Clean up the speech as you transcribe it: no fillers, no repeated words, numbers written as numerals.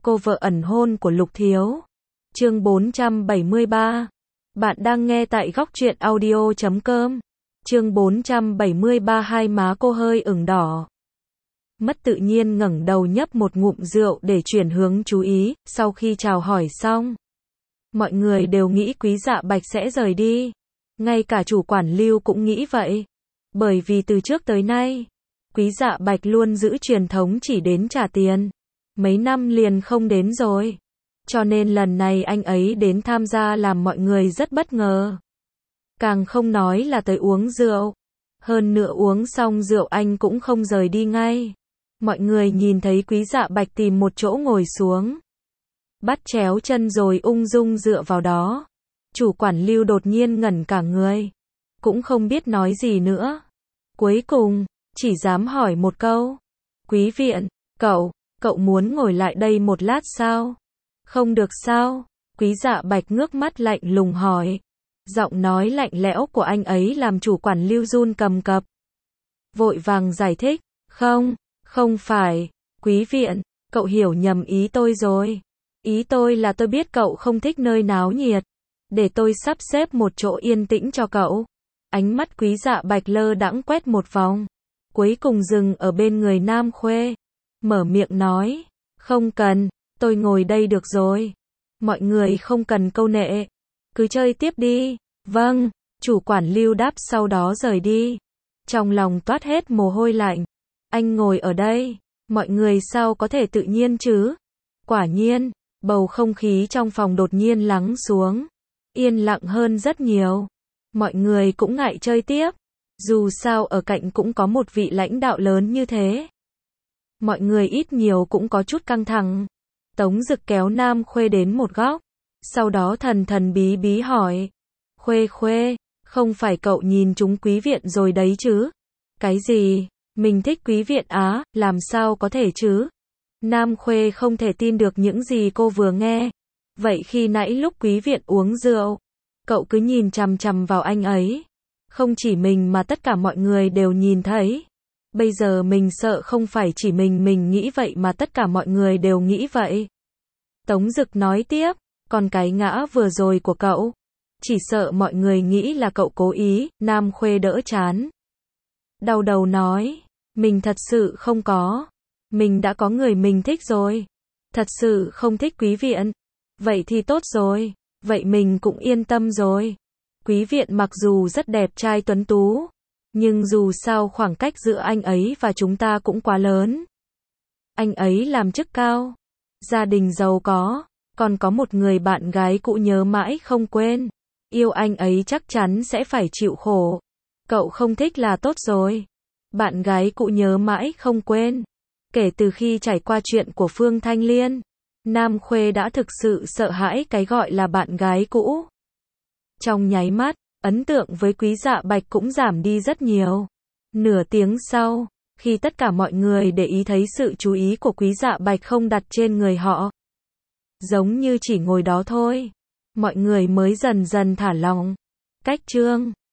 cô vợ ẩn hôn của Lục Thiếu. Chương 473. Bạn đang nghe tại góc truyện audio.com. Chương 473. Hai má cô hơi ửng đỏ. Mất tự nhiên ngẩng đầu nhấp một ngụm rượu để chuyển hướng chú ý, sau khi chào hỏi xong. Mọi người đều nghĩ Quý Dạ Bạch sẽ rời đi. Ngay cả chủ quản Lưu cũng nghĩ vậy. Bởi vì từ trước tới nay, Quý Dạ Bạch luôn giữ truyền thống chỉ đến trả tiền. Mấy năm liền không đến rồi. Cho nên lần này anh ấy đến tham gia làm mọi người rất bất ngờ. Càng không nói là tới uống rượu. Hơn nữa uống xong rượu anh cũng không rời đi ngay. Mọi người nhìn thấy Quý Dạ Bạch tìm một chỗ ngồi xuống. Bắt chéo chân rồi ung dung dựa vào đó. Chủ quản Lưu đột nhiên ngẩn cả người. Cũng không biết nói gì nữa. Cuối cùng, chỉ dám hỏi một câu. Quý viện, cậu muốn ngồi lại đây một lát sao? Không được sao? Quý Dạ Bạch ngước mắt lạnh lùng hỏi. Giọng nói lạnh lẽo của anh ấy làm chủ quản Lưu run cầm cập. Vội vàng giải thích. Không phải. Quý viện, cậu hiểu nhầm ý tôi rồi. Ý tôi là tôi biết cậu không thích nơi náo nhiệt. Để tôi sắp xếp một chỗ yên tĩnh cho cậu. Ánh mắt Quý Dạ Bạch lơ đãng quét một vòng. Cuối cùng dừng ở bên người Nam Khuê. Mở miệng nói. Không cần, tôi ngồi đây được rồi. Mọi người không cần câu nệ. Cứ chơi tiếp đi. Vâng, chủ quản Lưu đáp sau đó rời đi. Trong lòng toát hết mồ hôi lạnh. Anh ngồi ở đây. Mọi người sao có thể tự nhiên chứ? Quả nhiên, bầu không khí trong phòng đột nhiên lắng xuống. Yên lặng hơn rất nhiều. Mọi người cũng ngại chơi tiếp. Dù sao ở cạnh cũng có một vị lãnh đạo lớn như thế. Mọi người ít nhiều cũng có chút căng thẳng. Tống Dực kéo Nam Khuê đến một góc. Sau đó thần bí bí hỏi. Khuê, không phải cậu nhìn chúng Quý viện rồi đấy chứ? Cái gì? Mình thích Quý viện á, làm sao có thể chứ? Nam Khuê không thể tin được những gì cô vừa nghe. Vậy khi nãy lúc Quý viện uống rượu, cậu cứ nhìn chằm chằm vào anh ấy. Không chỉ mình mà tất cả mọi người đều nhìn thấy. Bây giờ mình sợ không phải chỉ mình nghĩ vậy mà tất cả mọi người đều nghĩ vậy. Tống Dực nói tiếp, còn cái ngã vừa rồi của cậu, chỉ sợ mọi người nghĩ là cậu cố ý. Nam Khuê đỡ chán. Đau đầu nói, mình thật sự không có. Mình đã có người mình thích rồi. Thật sự không thích Quý viện. Vậy thì tốt rồi. Vậy mình cũng yên tâm rồi. Quý viện mặc dù rất đẹp trai tuấn tú, nhưng dù sao khoảng cách giữa anh ấy và chúng ta cũng quá lớn. Anh ấy làm chức cao, gia đình giàu có, còn có một người bạn gái cũ nhớ mãi không quên. Yêu anh ấy chắc chắn sẽ phải chịu khổ. Cậu không thích là tốt rồi. Bạn gái cũ nhớ mãi không quên. Kể từ khi trải qua chuyện của Phương Thanh Liên, Nam Khuê đã thực sự sợ hãi cái gọi là bạn gái cũ. Trong nháy mắt, ấn tượng với Quý Dạ Bạch cũng giảm đi rất nhiều. Nửa tiếng sau, khi tất cả mọi người để ý thấy sự chú ý của Quý Dạ Bạch không đặt trên người họ, giống như chỉ ngồi đó thôi, mọi người mới dần dần thả lỏng. Cách chương